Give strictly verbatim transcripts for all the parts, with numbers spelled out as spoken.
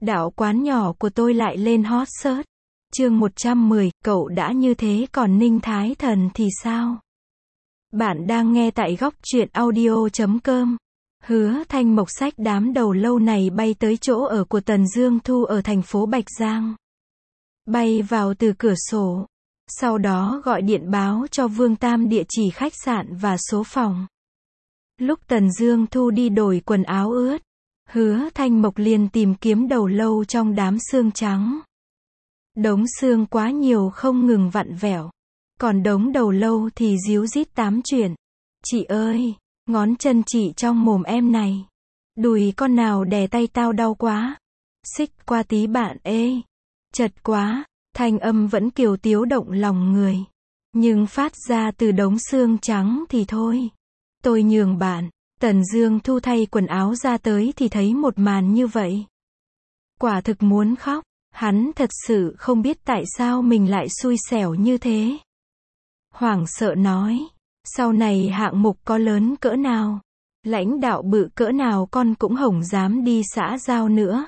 Đạo quán nhỏ của tôi lại lên hot search. Chương một trăm mười, cậu đã như thế còn Ninh Thái Thần thì sao? Bạn đang nghe tại góc truyện audio chấm com. Hứa Thanh Mộc xách đám đầu lâu này bay tới chỗ ở của Tần Dương Thu ở thành phố Bạch Giang. Bay vào từ cửa sổ. Sau đó gọi điện báo cho Vương Tam địa chỉ khách sạn và số phòng. Lúc Tần Dương Thu đi đổi quần áo ướt, Hứa Thanh Mộc liền tìm kiếm đầu lâu trong đám xương trắng. Đống xương quá nhiều không ngừng vặn vẹo. Còn đống đầu lâu thì díu dít tám chuyện. Chị ơi, ngón chân chị trong mồm em này. Đùi con nào đè tay tao đau quá. Xích qua tí bạn ê. Chật quá, thanh âm vẫn kiều tiếu động lòng người. Nhưng phát ra từ đống xương trắng thì thôi. Tôi nhường bạn. Tần Dương Thu thay quần áo ra tới thì thấy một màn như vậy. Quả thực muốn khóc. Hắn thật sự không biết tại sao mình lại xui xẻo như thế. Hoảng sợ nói, sau này hạng mục có lớn cỡ nào, lãnh đạo bự cỡ nào con cũng hổng dám đi xã giao nữa.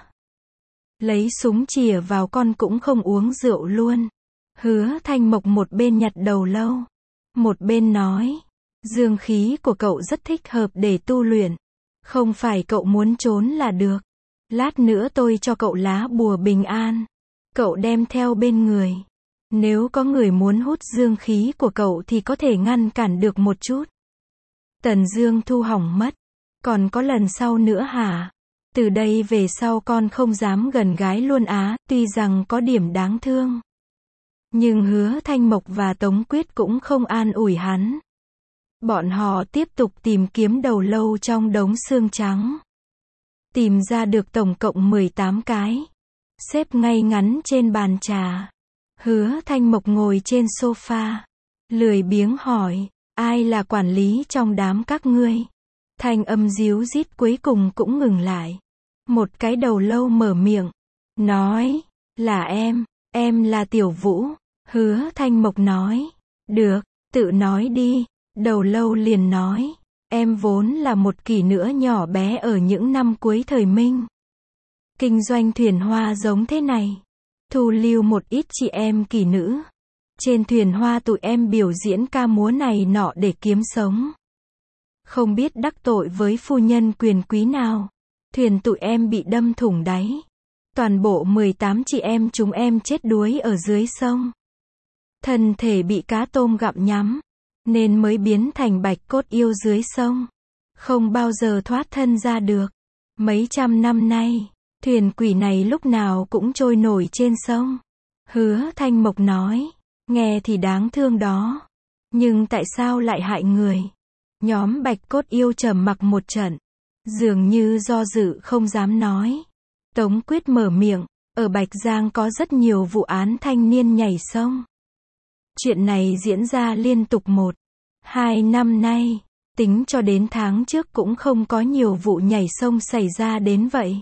Lấy súng chìa vào con cũng không uống rượu luôn. Hứa Thanh Mộc một bên nhặt đầu lâu, một bên nói, dương khí của cậu rất thích hợp để tu luyện. Không phải cậu muốn trốn là được. Lát nữa tôi cho cậu lá bùa bình an. Cậu đem theo bên người. Nếu có người muốn hút dương khí của cậu thì có thể ngăn cản được một chút. Tần Dương Thu hỏng mất. Còn có lần sau nữa hả? Từ đây về sau con không dám gần gái luôn á, tuy rằng có điểm đáng thương. Nhưng Hứa Thanh Mộc và Tống Quyết cũng không an ủi hắn. Bọn họ tiếp tục tìm kiếm đầu lâu trong đống xương trắng. Tìm ra được tổng cộng mười tám cái. Xếp ngay ngắn trên bàn trà. Hứa Thanh Mộc ngồi trên sofa. Lười biếng hỏi, ai là quản lý trong đám các ngươi? Thanh âm díu dít cuối cùng cũng ngừng lại. Một cái đầu lâu mở miệng. Nói, là em, em là Tiểu Vũ. Hứa Thanh Mộc nói, được, tự nói đi. Đầu lâu liền nói, em vốn là một kỹ nữ nhỏ bé ở những năm cuối thời Minh. Kinh doanh thuyền hoa giống thế này. Thu lưu một ít chị em kỹ nữ. Trên thuyền hoa tụi em biểu diễn ca múa này nọ để kiếm sống. Không biết đắc tội với phu nhân quyền quý nào. Thuyền tụi em bị đâm thủng đáy. Toàn bộ mười tám chị em chúng em chết đuối ở dưới sông. Thân thể bị cá tôm gặm nhắm. Nên mới biến thành bạch cốt yêu dưới sông. Không bao giờ thoát thân ra được. Mấy trăm năm nay, thuyền quỷ này lúc nào cũng trôi nổi trên sông. Hứa Thanh Mộc nói, nghe thì đáng thương đó. Nhưng tại sao lại hại người? Nhóm bạch cốt yêu trầm mặc một trận. Dường như do dự không dám nói. Tống Quyết mở miệng, ở Bạch Giang có rất nhiều vụ án thanh niên nhảy sông. Chuyện này diễn ra liên tục một, hai năm nay, tính cho đến tháng trước cũng không có nhiều vụ nhảy sông xảy ra đến vậy.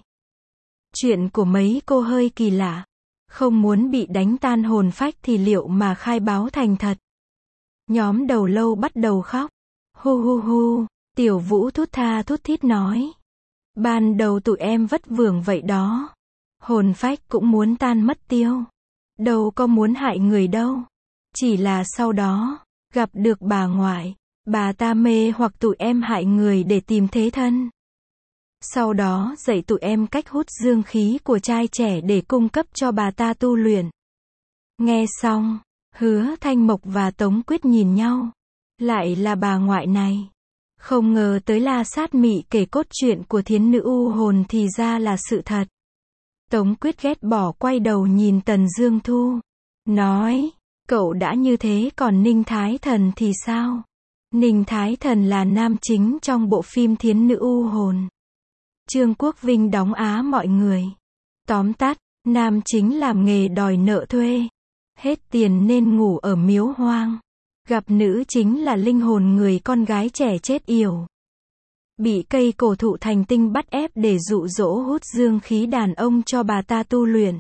Chuyện của mấy cô hơi kỳ lạ. Không muốn bị đánh tan hồn phách thì liệu mà khai báo thành thật. Nhóm đầu lâu bắt đầu khóc. Hu hu hu, Tiểu Vũ thút tha thút thít nói. Ban đầu tụi em vất vưởng vậy đó. Hồn phách cũng muốn tan mất tiêu. Đâu có muốn hại người đâu. Chỉ là sau đó, gặp được bà ngoại, bà ta mê hoặc tụi em hại người để tìm thế thân. Sau đó dạy tụi em cách hút dương khí của trai trẻ để cung cấp cho bà ta tu luyện. Nghe xong, Hứa Thanh Mộc và Tống Quyết nhìn nhau. Lại là bà ngoại này. Không ngờ tới La Sát Mị kể cốt truyện của thiến nữ u hồn thì ra là sự thật. Tống Quyết ghét bỏ quay đầu nhìn Tần Dương Thu. Nói, cậu đã như thế còn Ninh Thái Thần thì sao? Ninh Thái Thần là nam chính trong bộ phim thiến nữ u hồn. Trương Quốc Vinh đóng Á mọi người. Tóm tắt, nam chính làm nghề đòi nợ thuê. Hết tiền nên ngủ ở miếu hoang. Gặp nữ chính là linh hồn người con gái trẻ chết yểu. Bị cây cổ thụ thành tinh bắt ép để dụ dỗ hút dương khí đàn ông cho bà ta tu luyện.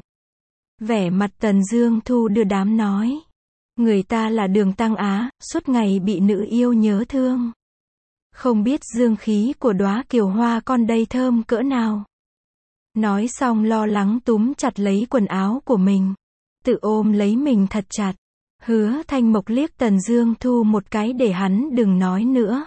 Vẻ mặt Tần Dương Thu đưa đám nói. Người ta là Đường Tăng Á, suốt ngày bị nữ yêu nhớ thương. Không biết dương khí của đóa kiều hoa con đây thơm cỡ nào. Nói xong lo lắng túm chặt lấy quần áo của mình. Tự ôm lấy mình thật chặt. Hứa Thanh Mộc liếc Tần Dương Thu một cái để hắn đừng nói nữa.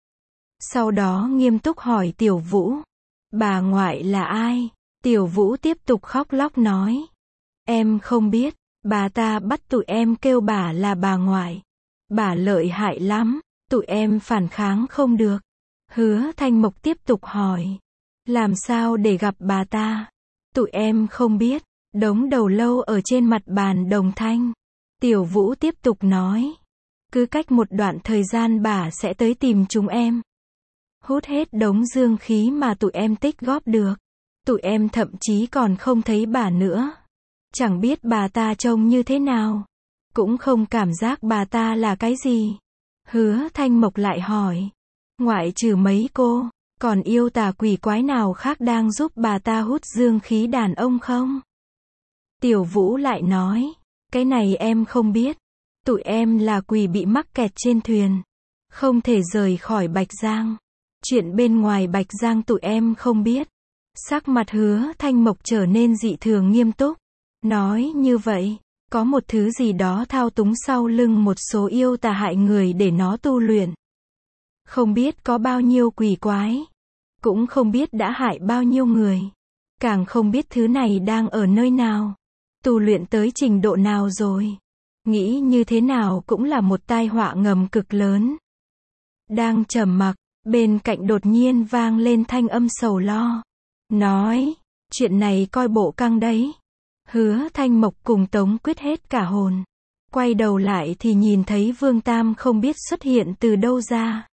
Sau đó nghiêm túc hỏi Tiểu Vũ. Bà ngoại là ai? Tiểu Vũ tiếp tục khóc lóc nói. Em không biết, bà ta bắt tụi em kêu bà là bà ngoại. Bà lợi hại lắm, tụi em phản kháng không được. Hứa Thanh Mộc tiếp tục hỏi. Làm sao để gặp bà ta? Tụi em không biết. Đống đầu lâu ở trên mặt bàn đồng thanh. Tiểu Vũ tiếp tục nói. Cứ cách một đoạn thời gian bà sẽ tới tìm chúng em. Hút hết đống dương khí mà tụi em tích góp được. Tụi em thậm chí còn không thấy bà nữa. Chẳng biết bà ta trông như thế nào. Cũng không cảm giác bà ta là cái gì. Hứa Thanh Mộc lại hỏi. Ngoại trừ mấy cô, còn yêu tà quỷ quái nào khác đang giúp bà ta hút dương khí đàn ông không? Tiểu Vũ lại nói. Cái này em không biết. Tụi em là quỷ bị mắc kẹt trên thuyền. Không thể rời khỏi Bạch Giang. Chuyện bên ngoài Bạch Giang tụi em không biết. Sắc mặt Hứa Thanh Mộc trở nên dị thường nghiêm túc. Nói như vậy, có một thứ gì đó thao túng sau lưng một số yêu tà hại người để nó tu luyện. Không biết có bao nhiêu quỷ quái. Cũng không biết đã hại bao nhiêu người. Càng không biết thứ này đang ở nơi nào. Tu luyện tới trình độ nào rồi. Nghĩ như thế nào cũng là một tai họa ngầm cực lớn. Đang trầm mặc, bên cạnh đột nhiên vang lên thanh âm sầu lo. Nói, chuyện này coi bộ căng đấy. Hứa Thanh Mộc cùng Tống Quyết hết cả hồn. Quay đầu lại thì nhìn thấy Vương Tam không biết xuất hiện từ đâu ra.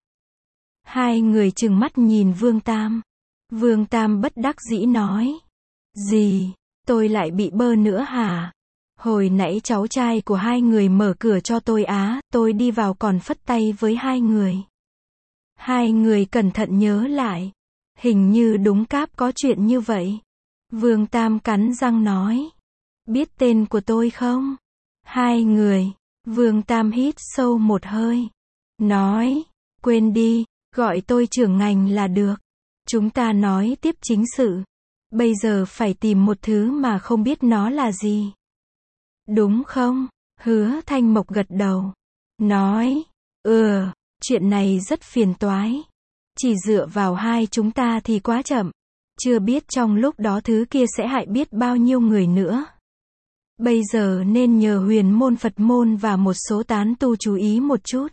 Hai người trừng mắt nhìn Vương Tam. Vương Tam bất đắc dĩ nói. Gì, tôi lại bị bơ nữa hả? Hồi nãy cháu trai của hai người mở cửa cho tôi á, tôi đi vào còn phất tay với hai người. Hai người cẩn thận nhớ lại. Hình như đúng cáp có chuyện như vậy. Vương Tam cắn răng nói. Biết tên của tôi không? Hai người. Vương Tam hít sâu một hơi. Nói. Quên đi, gọi tôi trưởng ngành là được. Chúng ta nói tiếp chính sự. Bây giờ phải tìm một thứ mà không biết nó là gì. Đúng không? Hứa Thanh Mộc gật đầu. Nói. Ừ, chuyện này rất phiền toái. Chỉ dựa vào hai chúng ta thì quá chậm. Chưa biết trong lúc đó thứ kia sẽ hại biết bao nhiêu người nữa. Bây giờ nên nhờ huyền môn Phật môn và một số tán tu chú ý một chút.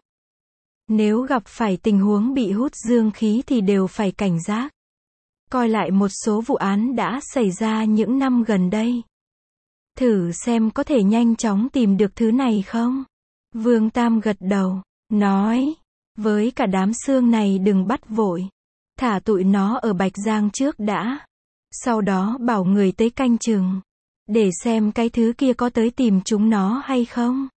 Nếu gặp phải tình huống bị hút dương khí thì đều phải cảnh giác. Coi lại một số vụ án đã xảy ra những năm gần đây. Thử xem có thể nhanh chóng tìm được thứ này không? Vương Tam gật đầu, nói. Với cả đám xương này đừng bắt vội. Thả tụi nó ở Bạch Giang trước đã. Sau đó bảo người tới canh chừng. Để xem cái thứ kia có tới tìm chúng nó hay không.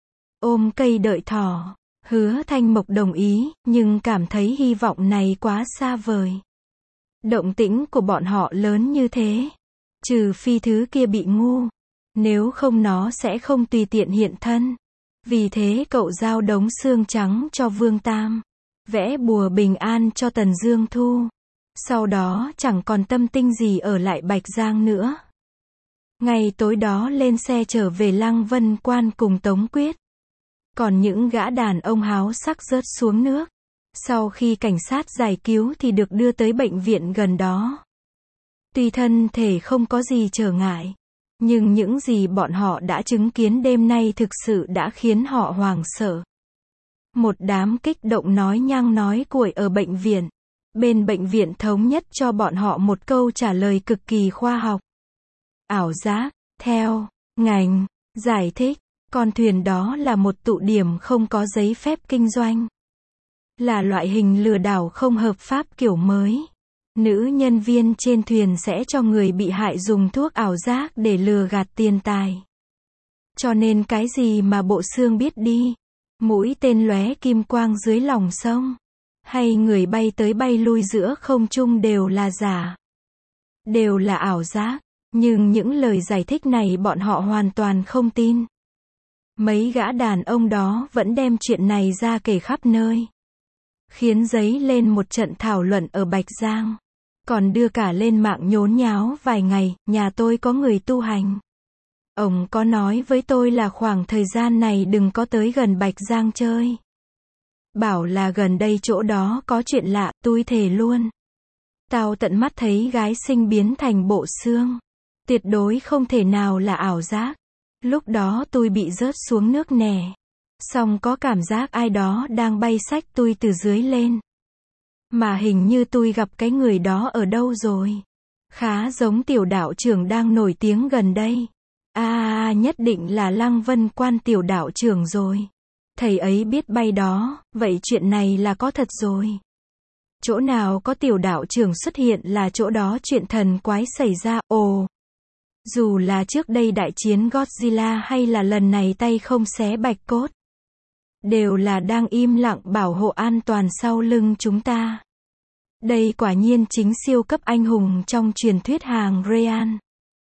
Ôm cây đợi thỏ. Hứa Thanh Mộc đồng ý, nhưng cảm thấy hy vọng này quá xa vời. Động tĩnh của bọn họ lớn như thế. Trừ phi thứ kia bị ngu. Nếu không nó sẽ không tùy tiện hiện thân. Vì thế cậu giao đống xương trắng cho Vương Tam. Vẽ bùa bình an cho Tần Dương Thu. Sau đó chẳng còn tâm tinh gì ở lại Bạch Giang nữa. Ngày tối đó lên xe trở về Lăng Vân Quan cùng Tống Quyết. Còn những gã đàn ông háo sắc rớt xuống nước. Sau khi cảnh sát giải cứu thì được đưa tới bệnh viện gần đó. Tuy thân thể không có gì trở ngại. Nhưng những gì bọn họ đã chứng kiến đêm nay thực sự đã khiến họ hoảng sợ. Một đám kích động nói nhăng nói cuội ở bệnh viện. Bên bệnh viện thống nhất cho bọn họ một câu trả lời cực kỳ khoa học. Ảo giác, theo, ngành, giải thích, con thuyền đó là một tụ điểm không có giấy phép kinh doanh. Là loại hình lừa đảo không hợp pháp kiểu mới. Nữ nhân viên trên thuyền sẽ cho người bị hại dùng thuốc ảo giác để lừa gạt tiền tài. Cho nên cái gì mà bộ xương biết đi, mũi tên lóe kim quang dưới lòng sông, hay người bay tới bay lui giữa không trung đều là giả. Đều là ảo giác, nhưng những lời giải thích này bọn họ hoàn toàn không tin. Mấy gã đàn ông đó vẫn đem chuyện này ra kể khắp nơi. Khiến dấy lên một trận thảo luận ở Bạch Giang. Còn đưa cả lên mạng nhốn nháo vài ngày, nhà tôi có người tu hành. Ông có nói với tôi là khoảng thời gian này đừng có tới gần Bạch Giang chơi. Bảo là gần đây chỗ đó có chuyện lạ, tôi thề luôn. Tao tận mắt thấy gái sinh biến thành bộ xương. Tuyệt đối không thể nào là ảo giác. Lúc đó tôi bị rớt xuống nước nè. Xong có cảm giác ai đó đang bay xách tôi từ dưới lên. Mà hình như tôi gặp cái người đó ở đâu rồi. Khá giống tiểu đạo trưởng đang nổi tiếng gần đây. À, à nhất định là Lăng Vân Quan tiểu đạo trưởng rồi. Thầy ấy biết bay đó, vậy chuyện này là có thật rồi. Chỗ nào có tiểu đạo trưởng xuất hiện là chỗ đó chuyện thần quái xảy ra, ồ. Dù là trước đây đại chiến Godzilla hay là lần này tay không xé bạch cốt. Đều là đang im lặng bảo hộ an toàn sau lưng chúng ta. Đây quả nhiên chính siêu cấp anh hùng trong truyền thuyết hàng Ryan.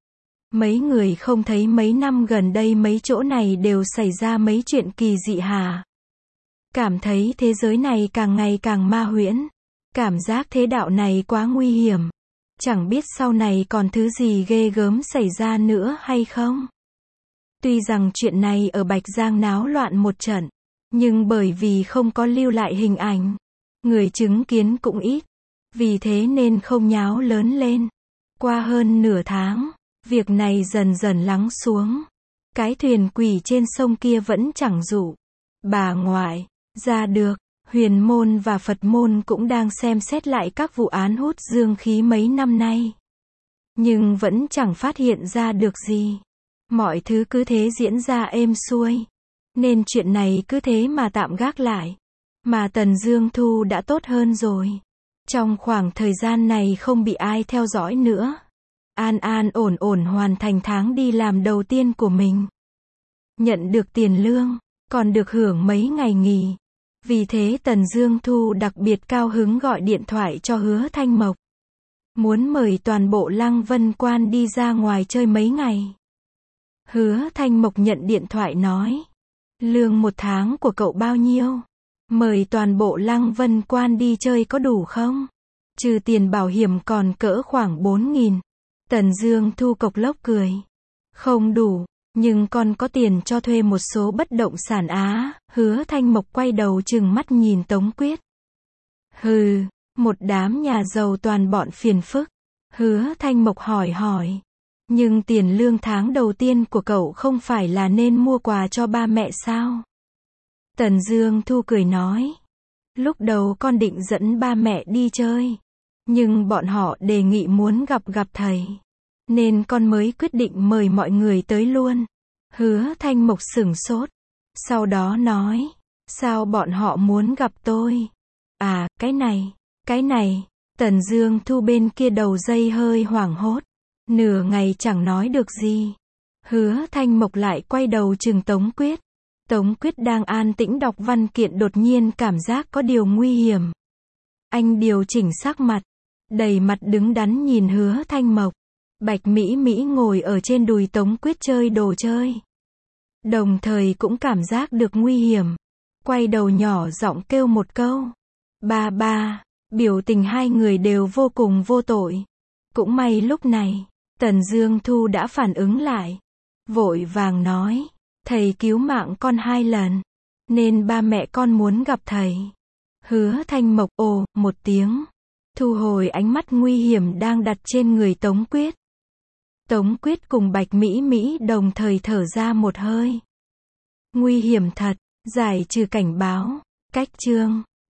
Mấy người không thấy mấy năm gần đây mấy chỗ này đều xảy ra mấy chuyện kỳ dị hả? Cảm thấy thế giới này càng ngày càng ma huyễn. Cảm giác thế đạo này quá nguy hiểm. Chẳng biết sau này còn thứ gì ghê gớm xảy ra nữa hay không? Tuy rằng chuyện này ở Bạch Giang náo loạn một trận, nhưng bởi vì không có lưu lại hình ảnh, người chứng kiến cũng ít. Vì thế nên không nháo lớn lên. Qua hơn nửa tháng, việc này dần dần lắng xuống. Cái thuyền quỷ trên sông kia vẫn chẳng dụ. Bà ngoại, ra được, Huyền môn và Phật môn cũng đang xem xét lại các vụ án hút dương khí mấy năm nay. Nhưng vẫn chẳng phát hiện ra được gì. Mọi thứ cứ thế diễn ra êm xuôi. Nên chuyện này cứ thế mà tạm gác lại. Mà Tần Dương Thu đã tốt hơn rồi. Trong khoảng thời gian này không bị ai theo dõi nữa. An an ổn ổn hoàn thành tháng đi làm đầu tiên của mình. Nhận được tiền lương, còn được hưởng mấy ngày nghỉ. Vì thế Tần Dương Thu đặc biệt cao hứng gọi điện thoại cho Hứa Thanh Mộc. Muốn mời toàn bộ Lăng Vân Quan đi ra ngoài chơi mấy ngày. Hứa Thanh Mộc nhận điện thoại nói. Lương một tháng của cậu bao nhiêu? Mời toàn bộ Lăng Vân Quan đi chơi có đủ không? Trừ tiền bảo hiểm còn cỡ khoảng bốn nghìn. Tần Dương Thu cộc lốc cười. Không đủ, nhưng con có tiền cho thuê một số bất động sản á. Hứa Thanh Mộc quay đầu trừng mắt nhìn Tống Quyết. Hừ, một đám nhà giàu toàn bọn phiền phức. Hứa Thanh Mộc hỏi hỏi. Nhưng tiền lương tháng đầu tiên của cậu không phải là nên mua quà cho ba mẹ sao? Tần Dương Thu cười nói. Lúc đầu con định dẫn ba mẹ đi chơi. Nhưng bọn họ đề nghị muốn gặp gặp thầy. Nên con mới quyết định mời mọi người tới luôn. Hứa Thanh Mộc sửng sốt. Sau đó nói. Sao bọn họ muốn gặp tôi? À, cái này, cái này. Tần Dương Thu bên kia đầu dây hơi hoảng hốt. Nửa ngày chẳng nói được gì. Hứa Thanh Mộc lại quay đầu trừng Tống Quyết. Tống Quyết đang an tĩnh đọc văn kiện đột nhiên cảm giác có điều nguy hiểm. Anh điều chỉnh sắc mặt. Đầy mặt đứng đắn nhìn Hứa Thanh Mộc. Bạch Mỹ Mỹ ngồi ở trên đùi Tống Quyết chơi đồ chơi. Đồng thời cũng cảm giác được nguy hiểm. Quay đầu nhỏ giọng kêu một câu. Ba ba, biểu tình hai người đều vô cùng vô tội. Cũng may lúc này, Tần Dương Thu đã phản ứng lại. Vội vàng nói. Thầy cứu mạng con hai lần. Nên ba mẹ con muốn gặp thầy. Hứa Thanh Mộc ồ, một tiếng. Thu hồi ánh mắt nguy hiểm đang đặt trên người Tống Quyết. Tống Quyết cùng Bạch Mỹ Mỹ đồng thời thở ra một hơi. Nguy hiểm thật, giải trừ cảnh báo. Cách chương